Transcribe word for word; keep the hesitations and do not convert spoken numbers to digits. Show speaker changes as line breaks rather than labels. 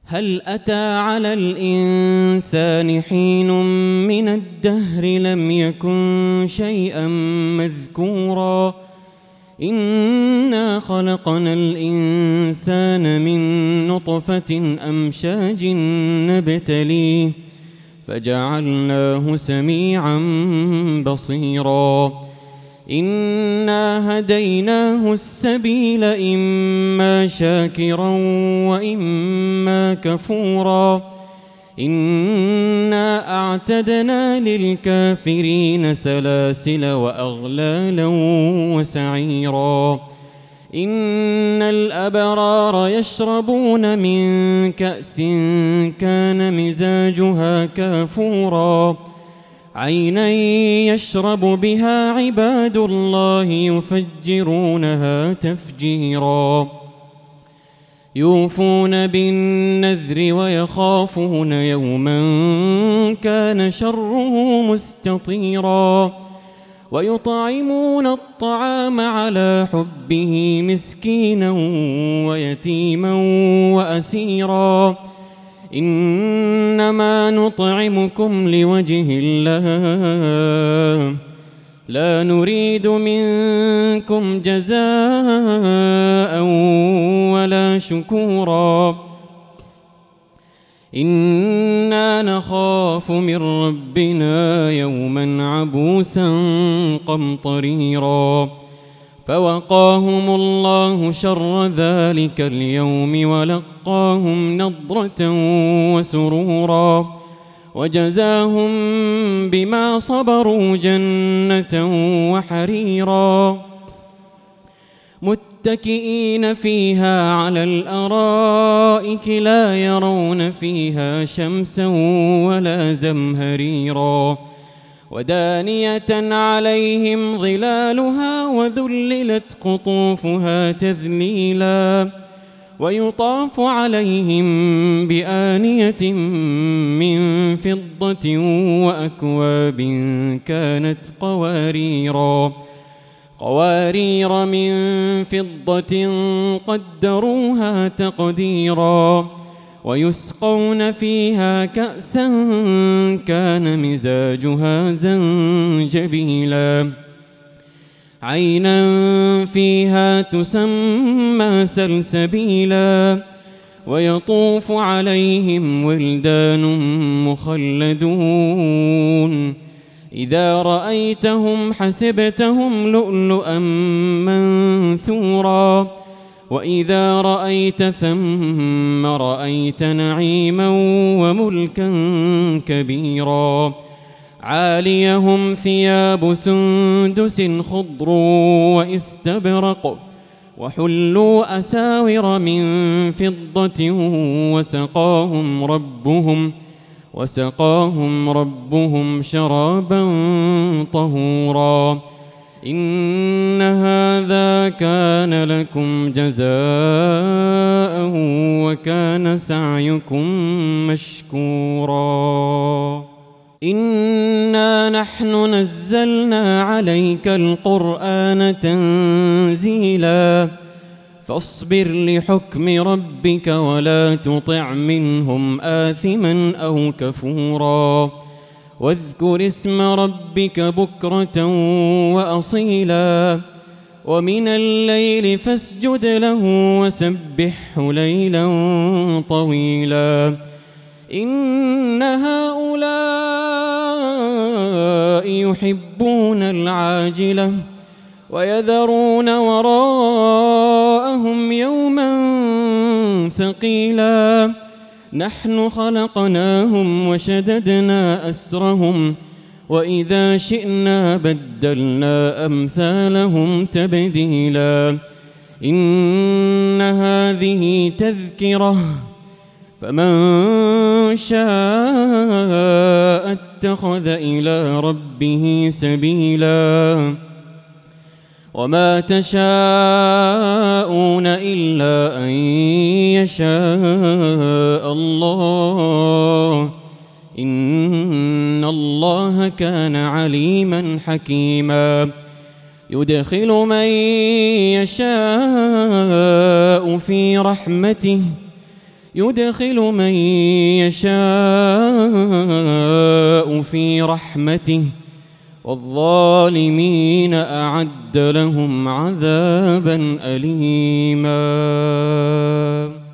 هل أتى على الإنسان حين من الدهر لم يكن شيئا مذكورا إنا خلقنا الإنسان من نطفة أمشاج نبتليه فجعلناه سميعا بصيرا إنا هديناه السبيل إما شاكرا وإما كفورا إنا أعتدنا للكافرين سلاسل وأغلالا وسعيرا إن الأبرار يشربون من كأس كان مزاجها كافورا عينا يشرب بها عباد الله يفجرونها تفجيرا يوفون بالنذر ويخافون يوما كان شره مستطيرا ويطعمون الطعام على حبه مسكينا ويتيما وأسيرا إنما نطعمكم لوجه الله لا نريد منكم جزاء ولا شكورا إنا نخاف من ربنا يوما عبوسا قمطريرا فوقاهم الله شر ذلك اليوم ولقاهم نضرة وسرورا وجزاهم بما صبروا جنة وحريرا متكئين فيها على الأرائك لا يرون فيها شمسا ولا زمهريرا ودانية عليهم ظلالها وذللت قطوفها تذليلا ويطاف عليهم بآنية من فضة وأكواب كانت قواريرا قوارير من فضة قدروها تقديرا ويسقون فيها كأسا كان مزاجها زنجبيلا عينا فيها تسمى سلسبيلا ويطوف عليهم ولدان مخلدون إذا رأيتهم حسبتهم لؤلؤا منثورا وإذا رأيت ثم رأيت نعيما وملكا كبيرا عاليهم ثياب سندس خضر واستبرق وحلوا أساور من فضة وسقاهم ربهم وسقاهم ربهم شرابا طهورا إن هذا كان لكم جزاء وكان سعيكم مشكورا إنا نحن نزلنا عليك القرآن تنزيلا فاصبر لحكم ربك ولا تطع منهم آثما أو كفورا واذكر اسم ربك بكرة وأصيلا ومن الليل فاسجد له وسبحه ليلا طويلا إن هؤلاء يحبون العاجلة ويذرون وراءهم يوما ثقيلا نحن خلقناهم وشددنا أسرهم وإذا شئنا بدلنا أمثالهم تبديلا إن هذه تذكرة فمن شاء اتخذ إلى ربه سبيلا وما تشاءون إلا أن يشاء الله إن الله كان عليما حكيما يدخل من يشاء في رحمته يدخل من يشاء في رحمته والظالمين أعد لهم عذابا أليما.